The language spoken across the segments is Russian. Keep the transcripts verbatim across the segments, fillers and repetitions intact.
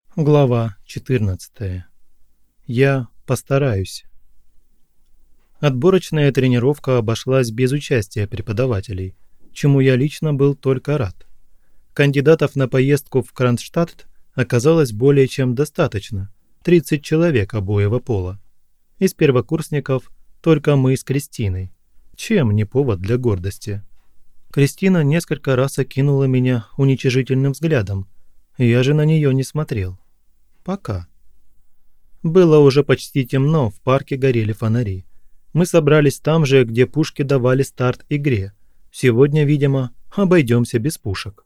Глава четырнадцатая. Я постараюсь. Отборочная тренировка обошлась без участия преподавателей, чему я лично был только рад. Кандидатов на поездку в Кронштадт оказалось более чем достаточно – тридцать человек обоего пола. Из первокурсников только мы с Кристиной. Чем не повод для гордости? Кристина несколько раз окинула меня уничижительным взглядом. Я же на нее не смотрел. Пока. Было уже почти темно, в парке горели фонари. Мы собрались там же, где пушки давали старт игре. Сегодня, видимо, обойдемся без пушек.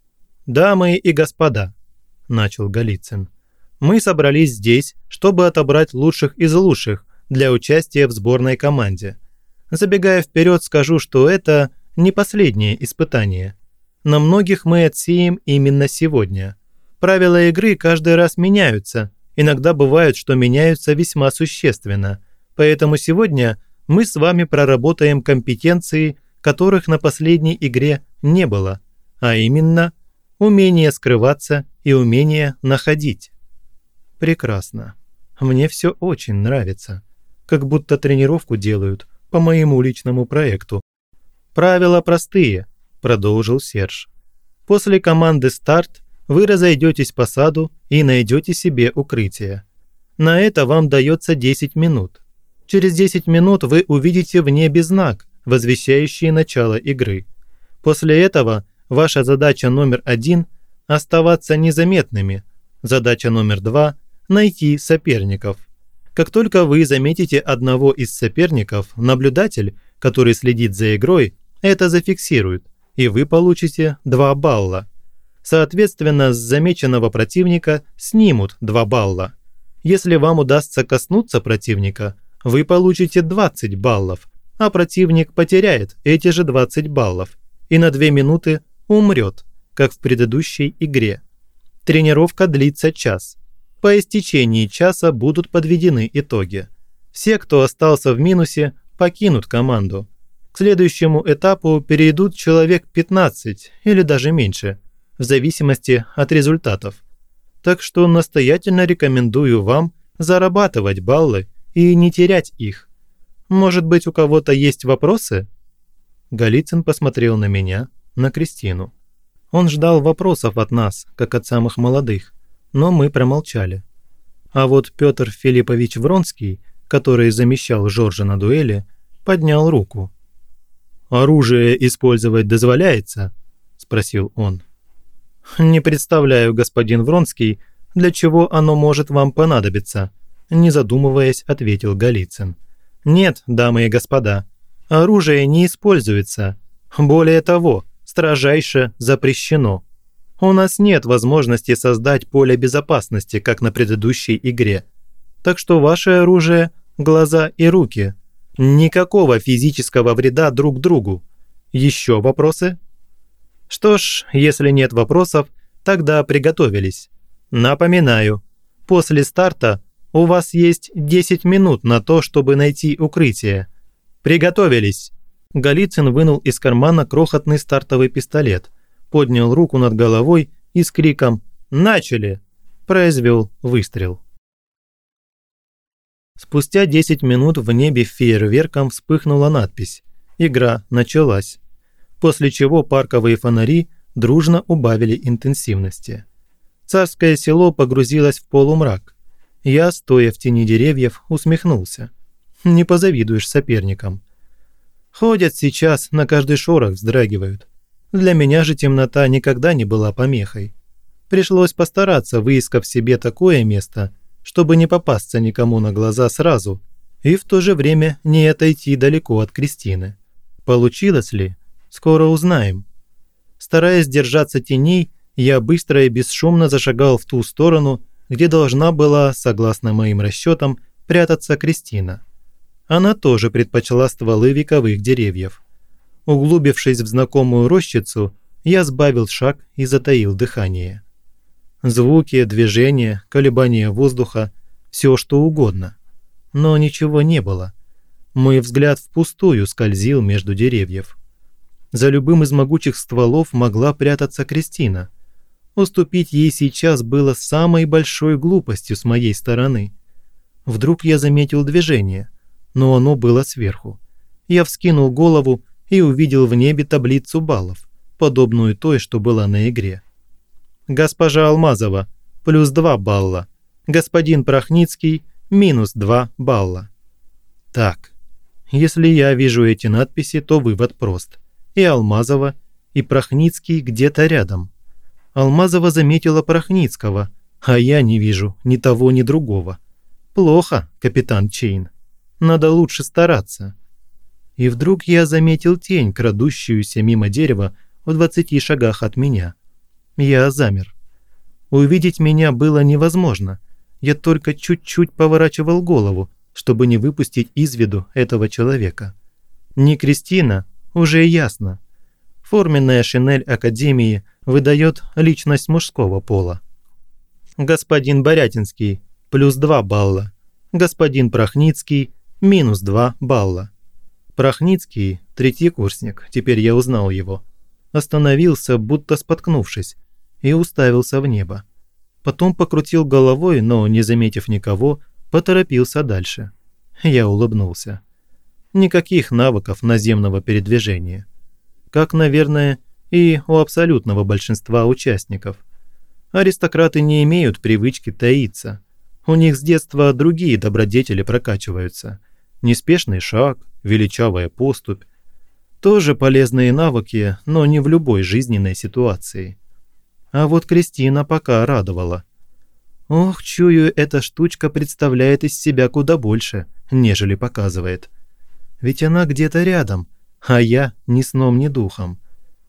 «Дамы и господа», – начал Голицын, – «мы собрались здесь, чтобы отобрать лучших из лучших для участия в сборной команде. Забегая вперед, скажу, что это не последнее испытание. На многих мы отсеем именно сегодня. Правила игры каждый раз меняются, иногда бывает, что меняются весьма существенно, поэтому сегодня мы с вами проработаем компетенции, которых на последней игре не было, а именно умение скрываться и умение находить». Прекрасно. Мне все очень нравится. Как будто тренировку делают по моему личному проекту. «Правила простые», – продолжил Серж. «После команды «Старт» вы разойдетесь по саду и найдете себе укрытие. На это вам дается десять минут. Через десять минут вы увидите в небе знак, возвещающий начало игры. После этого ваша задача номер один – оставаться незаметными. Задача номер два – найти соперников. Как только вы заметите одного из соперников, наблюдатель, который следит за игрой, это зафиксирует, и вы получите два балла. Соответственно, с замеченного противника снимут два балла. Если вам удастся коснуться противника, вы получите двадцать баллов, а противник потеряет эти же двадцать баллов и на две минуты умрет, как в предыдущей игре. Тренировка длится час. По истечении часа будут подведены итоги. Все, кто остался в минусе, покинут команду. К следующему этапу перейдут человек пятнадцать или даже меньше, в зависимости от результатов. Так что настоятельно рекомендую вам зарабатывать баллы и не терять их. Может быть, у кого-то есть вопросы?» Голицын посмотрел на меня, на Кристину. Он ждал вопросов от нас, как от самых молодых, но мы промолчали. А вот Петр Филиппович Вронский, который замещал Жоржа на дуэли, поднял руку. «Оружие использовать дозволяется?» – спросил он. «Не представляю, господин Вронский, для чего оно может вам понадобиться», – не задумываясь, ответил Голицын. «Нет, дамы и господа, оружие не используется. Более того, строжайше запрещено. У нас нет возможности создать поле безопасности, как на предыдущей игре. Так что ваше оружие – глаза и руки. Никакого физического вреда друг другу. Еще вопросы?» Что ж, если нет вопросов, тогда приготовились. Напоминаю, после старта у вас есть десять минут на то, чтобы найти укрытие. Приготовились!» Голицын вынул из кармана крохотный стартовый пистолет, поднял руку над головой и с криком «Начали!» произвел выстрел. Спустя десять минут в небе фейерверком вспыхнула надпись «Игра началась», после чего парковые фонари дружно убавили интенсивности. Царское село погрузилось в полумрак. Я, стоя в тени деревьев, усмехнулся. Не позавидуешь соперникам. Ходят сейчас, на каждый шорох вздрагивают. Для меня же темнота никогда не была помехой. Пришлось постараться, выискав себе такое место, чтобы не попасться никому на глаза сразу, и в то же время не отойти далеко от Кристины. Получилось ли? Скоро узнаем. Стараясь держаться теней, я быстро и бесшумно зашагал в ту сторону, где должна была, согласно моим расчетам, прятаться Кристина. Она тоже предпочла стволы вековых деревьев. Углубившись в знакомую рощицу, я сбавил шаг и затаил дыхание. Звуки, движения, колебания воздуха – все что угодно. Но ничего не было. Мой взгляд впустую скользил между деревьев. За любым из могучих стволов могла прятаться Кристина. Уступить ей сейчас было самой большой глупостью с моей стороны. Вдруг я заметил движение, но оно было сверху. Я вскинул голову и увидел в небе таблицу баллов, подобную той, что была на игре. Госпожа Алмазова – плюс два балла. Господин Прохницкий – минус два балла. Так, если я вижу эти надписи, то вывод прост. И Алмазова, и Прохницкий где-то рядом. Алмазова заметила Прохницкого, а я не вижу ни того, ни другого. Плохо, капитан Чейн. Надо лучше стараться. И вдруг я заметил тень, крадущуюся мимо дерева в двадцати шагах от меня. Я замер. Увидеть меня было невозможно. Я только чуть-чуть поворачивал голову, чтобы не выпустить из виду этого человека. Не Кристина, уже ясно. Форменная шинель Академии выдает личность мужского пола. Господин Борятинский – плюс два балла. Господин Прохницкий – минус два балла. Прохницкий, третий курсник, теперь я узнал его, остановился, будто споткнувшись, и уставился в небо. Потом покрутил головой, но, не заметив никого, поторопился дальше. Я улыбнулся. Никаких навыков наземного передвижения. Как, наверное, и у абсолютного большинства участников. Аристократы не имеют привычки таиться. У них с детства другие добродетели прокачиваются. Неспешный шаг, величавая поступь. Тоже полезные навыки, но не в любой жизненной ситуации. А вот Кристина пока радовала. Ох, чую, эта штучка представляет из себя куда больше, нежели показывает. Ведь она где-то рядом, а я ни сном, ни духом.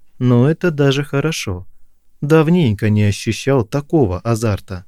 Но это даже хорошо. Давненько не ощущал такого азарта.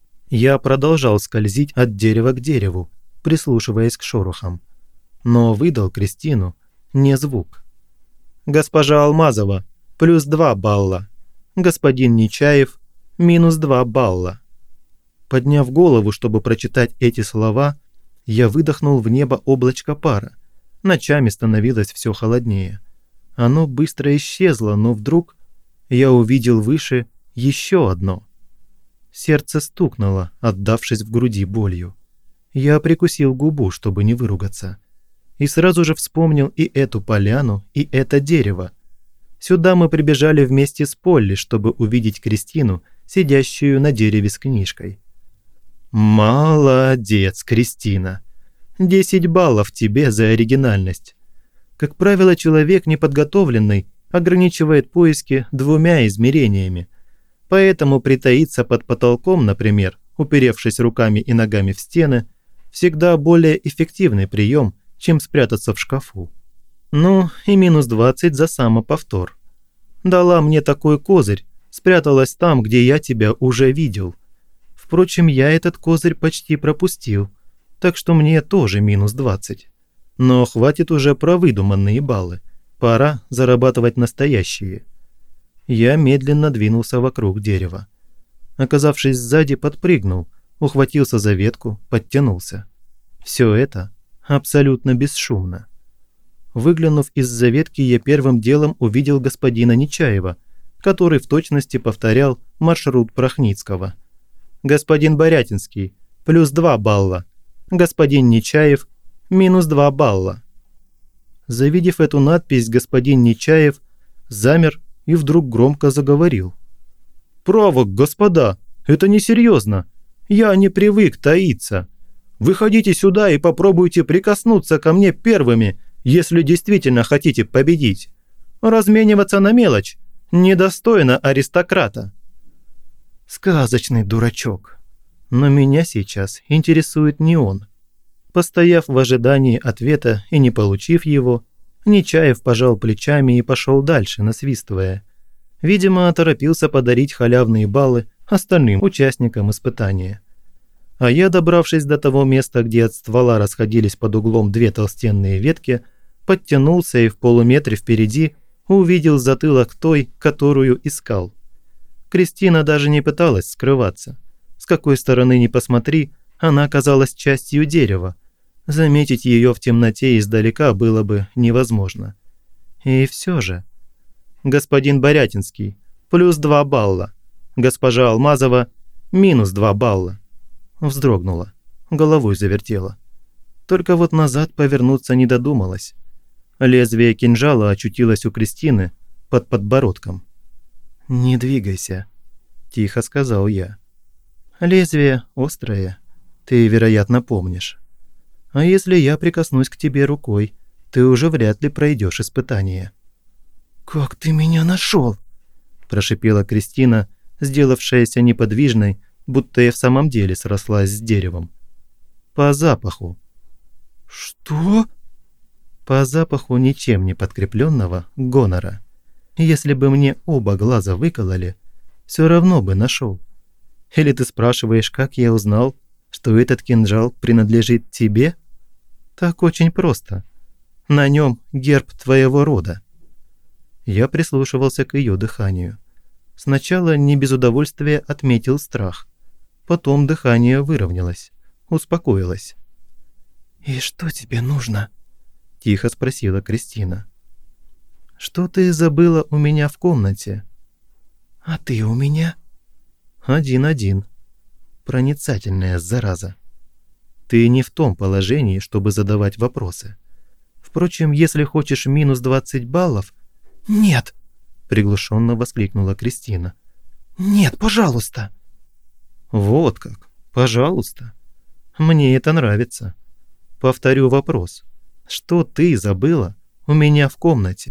Я продолжал скользить от дерева к дереву, прислушиваясь к шорохам. Но выдал Кристину не звук. Госпожа Алмазова – плюс два балла. Господин Нечаев – минус два балла. Подняв голову, чтобы прочитать эти слова, я выдохнул в небо облачко пара. Ночами становилось все холоднее. Оно быстро исчезло, но вдруг я увидел выше еще одно. Сердце стукнуло, отдавшись в груди болью. Я прикусил губу, чтобы не выругаться. И сразу же вспомнил и эту поляну, и это дерево. Сюда мы прибежали вместе с Полли, чтобы увидеть Кристину, сидящую на дереве с книжкой. Молодец, Кристина. Десять баллов тебе за оригинальность. Как правило, человек неподготовленный ограничивает поиски двумя измерениями. Поэтому притаиться под потолком, например, уперевшись руками и ногами в стены, всегда более эффективный прием, чем спрятаться в шкафу. Ну и минус двадцать за самоповтор. Дала мне такой козырь, спряталась там, где я тебя уже видел. Впрочем, я этот козырь почти пропустил, так что мне тоже минус двадцать. Но хватит уже про выдуманные баллы. Пора зарабатывать настоящие. Я медленно двинулся вокруг дерева. Оказавшись сзади, подпрыгнул, ухватился за ветку, подтянулся. Все это абсолютно бесшумно. Выглянув из-за ветки, я первым делом увидел господина Нечаева, который в точности повторял маршрут Прохницкого. Господин Борятинский – плюс два балла. Господин Нечаев – минус два балла. Завидев эту надпись, господин Нечаев замер и вдруг громко заговорил. «Право, господа, это несерьезно. Я не привык таиться. Выходите сюда и попробуйте прикоснуться ко мне первыми, если действительно хотите победить. Размениваться на мелочь недостойно аристократа». Сказочный дурачок. Но меня сейчас интересует не он. Постояв в ожидании ответа и не получив его, Нечаев пожал плечами и пошел дальше, насвистывая. Видимо, торопился подарить халявные баллы остальным участникам испытания. А я, добравшись до того места, где от ствола расходились под углом две толстенные ветки, подтянулся и в полуметре впереди увидел затылок той, которую искал. Кристина даже не пыталась скрываться. С какой стороны ни посмотри, она оказалась частью дерева. Заметить ее в темноте издалека было бы невозможно. И все же. Господин Борятинский, плюс два балла. Госпожа Алмазова – минус два балла. Вздрогнула, головой завертела. Только вот назад повернуться не додумалась. Лезвие кинжала очутилось у Кристины под подбородком. «Не двигайся», – тихо сказал я. «Лезвие острое, ты, вероятно, помнишь. А если я прикоснусь к тебе рукой, ты уже вряд ли пройдешь испытание». «Как ты меня нашел?» – прошипела Кристина, сделавшаяся неподвижной, будто я в самом деле срослась с деревом. «По запаху». «Что?» «По запаху ничем не подкрепленного гонора. Если бы мне оба глаза выкололи, все равно бы нашел. Или ты спрашиваешь, как я узнал, что этот кинжал принадлежит тебе? Так очень просто. На нем герб твоего рода». Я прислушивался к ее дыханию. Сначала не без удовольствия отметил страх. Потом дыхание выровнялось, успокоилось. «И что тебе нужно?» – тихо спросила Кристина. «Что ты забыла у меня в комнате?» «А ты у меня?» «Один-один. Проницательная зараза. Ты не в том положении, чтобы задавать вопросы. Впрочем, если хочешь минус двадцать баллов...» «Нет!» – приглушенно воскликнула Кристина. «Нет, пожалуйста!» «Вот как? Пожалуйста. Мне это нравится. Повторю вопрос. Что ты забыла у меня в комнате?»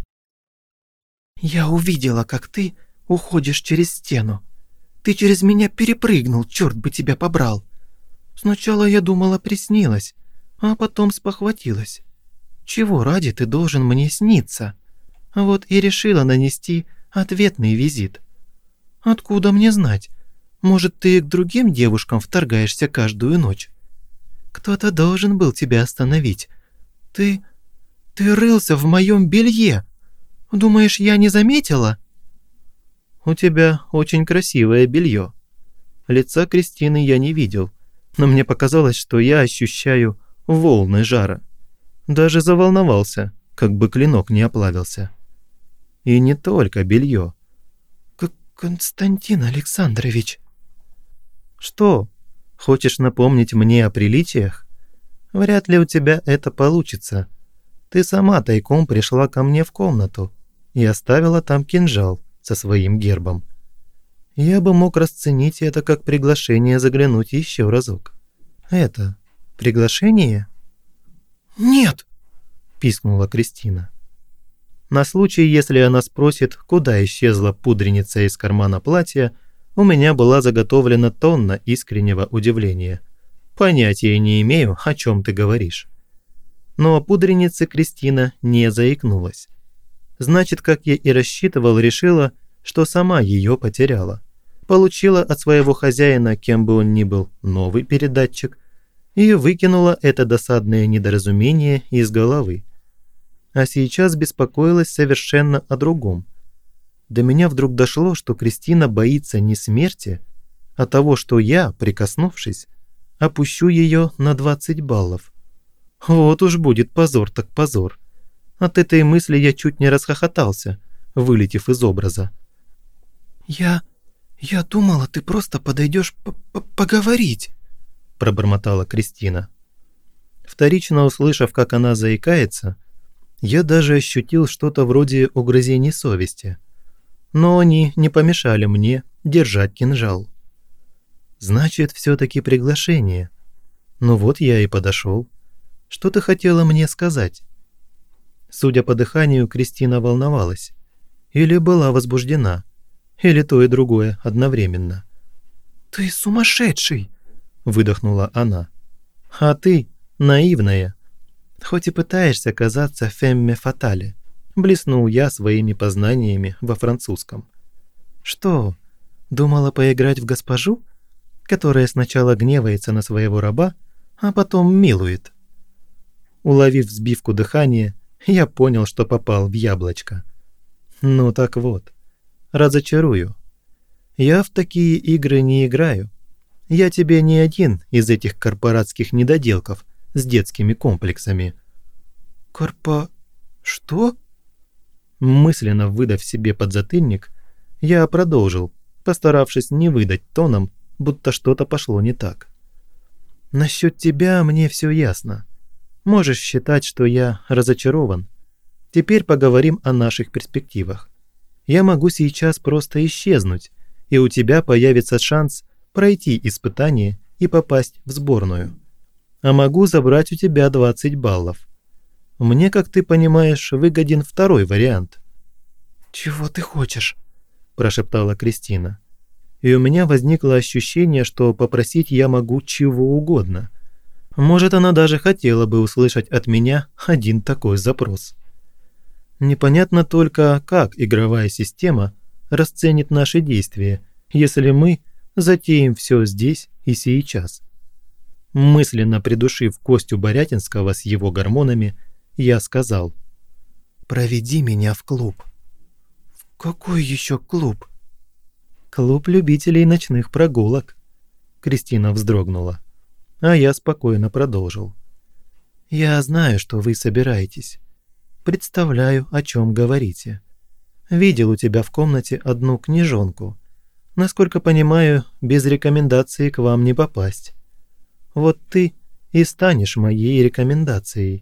«Я увидела, как ты уходишь через стену. Ты через меня перепрыгнул, черт бы тебя побрал. Сначала я думала, приснилось, а потом спохватилась. Чего ради ты должен мне сниться? Вот и решила нанести ответный визит. Откуда мне знать? Может, ты к другим девушкам вторгаешься каждую ночь? Кто-то должен был тебя остановить. Ты... ты рылся в моем белье. Думаешь, я не заметила?» «У тебя очень красивое белье. Лица Кристины я не видел, но мне показалось, что я ощущаю волны жара. Даже заволновался, как бы клинок не оплавился. И не только белье. К Константин Александрович». «Что, хочешь напомнить мне о приличиях? Вряд ли у тебя это получится. Ты сама тайком пришла ко мне в комнату и оставила там кинжал со своим гербом. Я бы мог расценить это как приглашение заглянуть еще разок. Это приглашение?» «Нет!» – пискнула Кристина. На случай, если она спросит, куда исчезла пудреница из кармана платья, у меня была заготовлена тонна искреннего удивления. Понятия не имею, о чем ты говоришь. Но о пудренице Кристина не заикнулась. Значит, как я и рассчитывал, решила, что сама ее потеряла. Получила от своего хозяина, кем бы он ни был, новый передатчик и выкинула это досадное недоразумение из головы. А сейчас беспокоилась совершенно о другом. До меня вдруг дошло, что Кристина боится не смерти, а того, что я, прикоснувшись, опущу ее на двадцать баллов. Вот уж будет позор так позор. От этой мысли я чуть не расхохотался, вылетев из образа. «Я... я думала, ты просто подойдешь поговорить», – пробормотала Кристина. Вторично услышав, как она заикается, я даже ощутил что-то вроде угрызений совести. Но они не помешали мне держать кинжал. Значит, все-таки приглашение. Ну вот я и подошел. Что ты хотела мне сказать? Судя по дыханию, Кристина волновалась. Или была возбуждена. Или то и другое одновременно. «Ты сумасшедший!» – выдохнула она. «А ты наивная. Хоть и пытаешься казаться фемме фатале», – блеснул я своими познаниями во французском. «Что, думала поиграть в госпожу, которая сначала гневается на своего раба, а потом милует?» Уловив сбивку дыхания, я понял, что попал в яблочко. Ну так вот, разочарую. Я в такие игры не играю. Я тебе не один из этих корпоратских недоделков с детскими комплексами. Корпо... что? Мысленно выдав себе подзатыльник, я продолжил, постаравшись не выдать тоном, будто что-то пошло не так. «Насчет тебя мне все ясно. Можешь считать, что я разочарован. Теперь поговорим о наших перспективах. Я могу сейчас просто исчезнуть, и у тебя появится шанс пройти испытание и попасть в сборную. А могу забрать у тебя двадцать баллов. Мне, как ты понимаешь, выгоден второй вариант». «Чего ты хочешь?» – прошептала Кристина. И у меня возникло ощущение, что попросить я могу чего угодно. Может, она даже хотела бы услышать от меня один такой запрос. Непонятно только, как игровая система расценит наши действия, если мы затеем все здесь и сейчас. Мысленно придушив Костю Борятинского с его гормонами, я сказал: «Проведи меня в клуб». «В какой еще клуб?» «Клуб любителей ночных прогулок», – Кристина вздрогнула. А я спокойно продолжил. «Я знаю, что вы собираетесь. Представляю, о чем говорите. Видел у тебя в комнате одну книжонку. Насколько понимаю, без рекомендации к вам не попасть. Вот ты и станешь моей рекомендацией».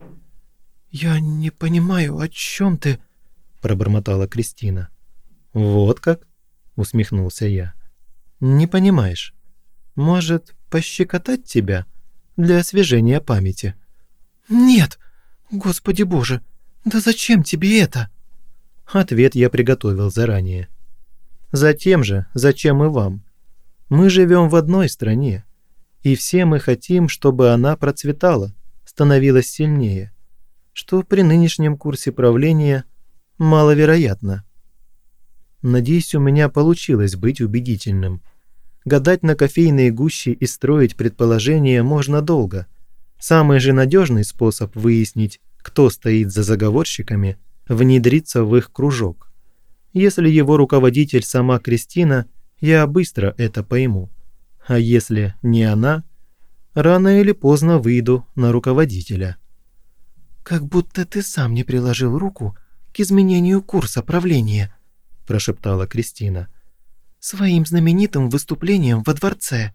«Я не понимаю, о чем ты?» – пробормотала Кристина. «Вот как?» – усмехнулся я. «Не понимаешь? Может, пощекотать тебя для освежения памяти?» «Нет! Господи боже! Да зачем тебе это?» Ответ я приготовил заранее. «Затем же, зачем и вам. Мы живем в одной стране, и все мы хотим, чтобы она процветала, становилась сильнее, что при нынешнем курсе правления маловероятно. Надеюсь, у меня получилось быть убедительным. Гадать на кофейные гущи и строить предположения можно долго. Самый же надежный способ выяснить, кто стоит за заговорщиками, внедриться в их кружок. Если его руководитель сама Кристина, я быстро это пойму. А если не она, рано или поздно выйду на руководителя». «Как будто ты сам не приложил руку к изменению курса правления», – прошептала Кристина. «Своим знаменитым выступлением во дворце».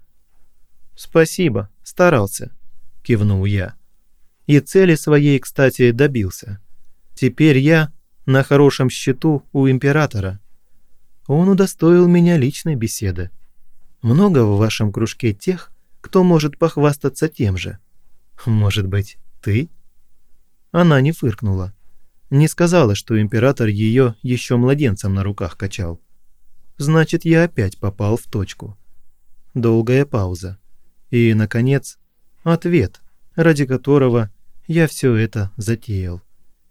«Спасибо, старался», – кивнул я. «И цели своей, кстати, добился. Теперь я на хорошем счету у императора. Он удостоил меня личной беседы. Много в вашем кружке тех, кто может похвастаться тем же? Может быть, ты?» Она не фыркнула. Не сказала, что император ее еще младенцем на руках качал. Значит, я опять попал в точку. Долгая пауза. И, наконец, ответ, ради которого я все это затеял.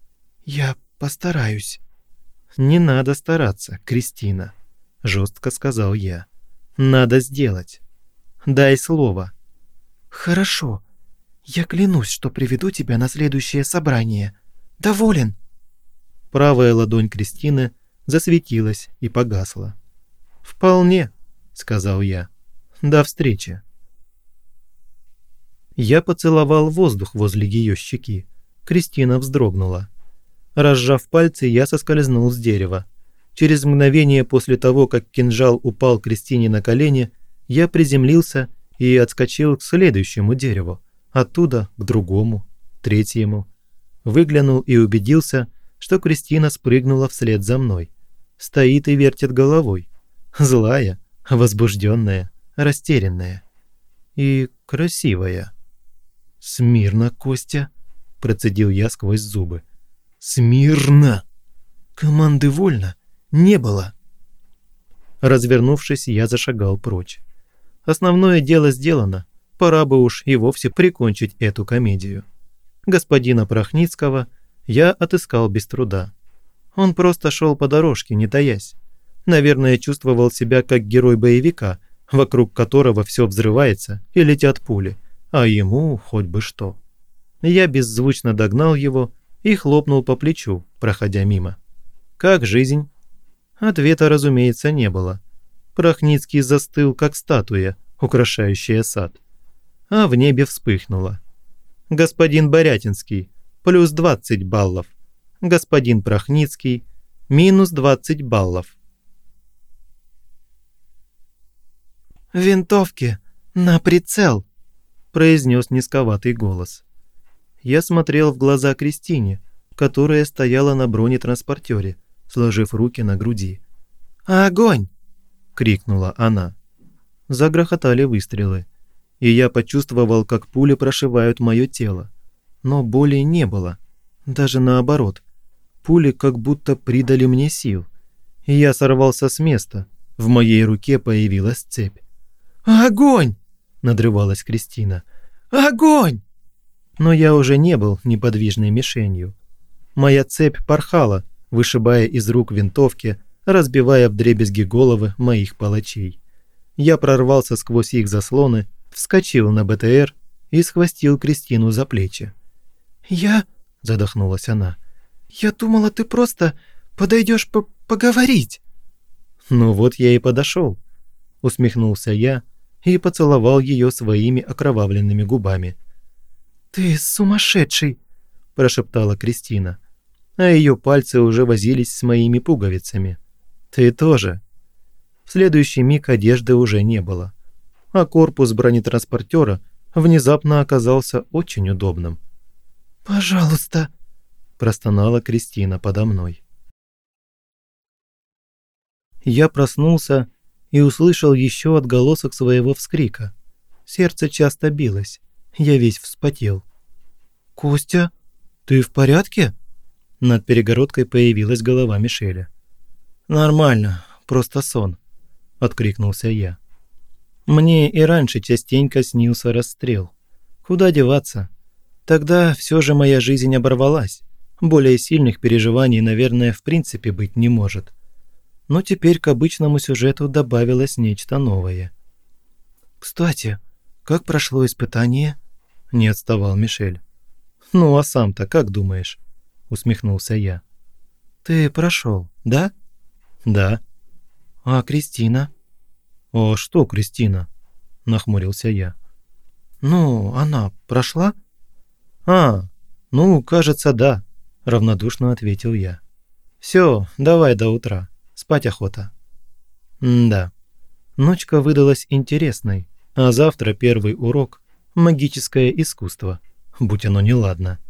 «Я постараюсь». «Не надо стараться, Кристина», – жестко сказал я. «Надо сделать. Дай слово». «Хорошо. Я клянусь, что приведу тебя на следующее собрание. Доволен?» Правая ладонь Кристины засветилась и погасла. «Вполне», – сказал я. «До встречи». Я поцеловал воздух возле ее щеки. Кристина вздрогнула. Разжав пальцы, я соскользнул с дерева. Через мгновение после того, как кинжал упал Кристине на колени, я приземлился и отскочил к следующему дереву, оттуда к другому, третьему. Выглянул и убедился, что Кристина спрыгнула вслед за мной. Стоит и вертит головой. Злая, возбужденная, растерянная. И красивая. «Смирно, Костя!» – процедил я сквозь зубы. «Смирно! Команды вольно не было!» Развернувшись, я зашагал прочь. Основное дело сделано, пора бы уж и вовсе прикончить эту комедию. Господина Прохницкого я отыскал без труда. Он просто шел по дорожке, не таясь. Наверное, чувствовал себя как герой боевика, вокруг которого все взрывается и летят пули, а ему хоть бы что. Я беззвучно догнал его и хлопнул по плечу, проходя мимо. «Как жизнь?» Ответа, разумеется, не было. Прохницкий застыл, как статуя, украшающая сад. А в небе вспыхнуло. «Господин Борятинский, плюс двадцать баллов. Господин Прохницкий, минус двадцать баллов». «Винтовки на прицел», – произнес низковатый голос. Я смотрел в глаза Кристине, которая стояла на бронетранспортере, сложив руки на груди. «Огонь!» – крикнула она. Загрохотали выстрелы, и я почувствовал, как пули прошивают мое тело. Но боли не было, даже наоборот. Пули как будто придали мне сил, и я сорвался с места. В моей руке появилась цепь. «Огонь!» – надрывалась Кристина. «Огонь!» Но я уже не был неподвижной мишенью. Моя цепь порхала, вышибая из рук винтовки, разбивая вдребезги головы моих палачей. Я прорвался сквозь их заслоны, вскочил на БТР и схватил Кристину за плечи. «Я...» – задохнулась она. «Я думала, ты просто подойдешь по поговорить». «Ну вот я и подошел», – усмехнулся я и поцеловал ее своими окровавленными губами. «Ты сумасшедший!» – прошептала Кристина, а ее пальцы уже возились с моими пуговицами. «Ты тоже». В следующий миг одежды уже не было, а корпус бронетранспортера внезапно оказался очень удобным. «Пожалуйста», – простонала Кристина подо мной. Я проснулся и услышал еще отголосок своего вскрика. Сердце часто билось, я весь вспотел. «Костя, ты в порядке?» Над перегородкой появилась голова Мишеля. «Нормально, просто сон», – откликнулся я. Мне и раньше частенько снился расстрел. Куда деваться? Тогда все же моя жизнь оборвалась. Более сильных переживаний, наверное, в принципе быть не может. Но теперь к обычному сюжету добавилось нечто новое. «Кстати, как прошло испытание?» – не отставал Мишель. «Ну а сам-то как думаешь?» – усмехнулся я. «Ты прошел, да?» «Да». «А Кристина?» «А что Кристина?» – нахмурился я. «Ну, она прошла?» «А, ну, кажется, да», – равнодушно ответил я. «Все, давай до утра. Спать охота». М-да. Ночка выдалась интересной, а завтра первый урок – магическое искусство, будь оно неладно.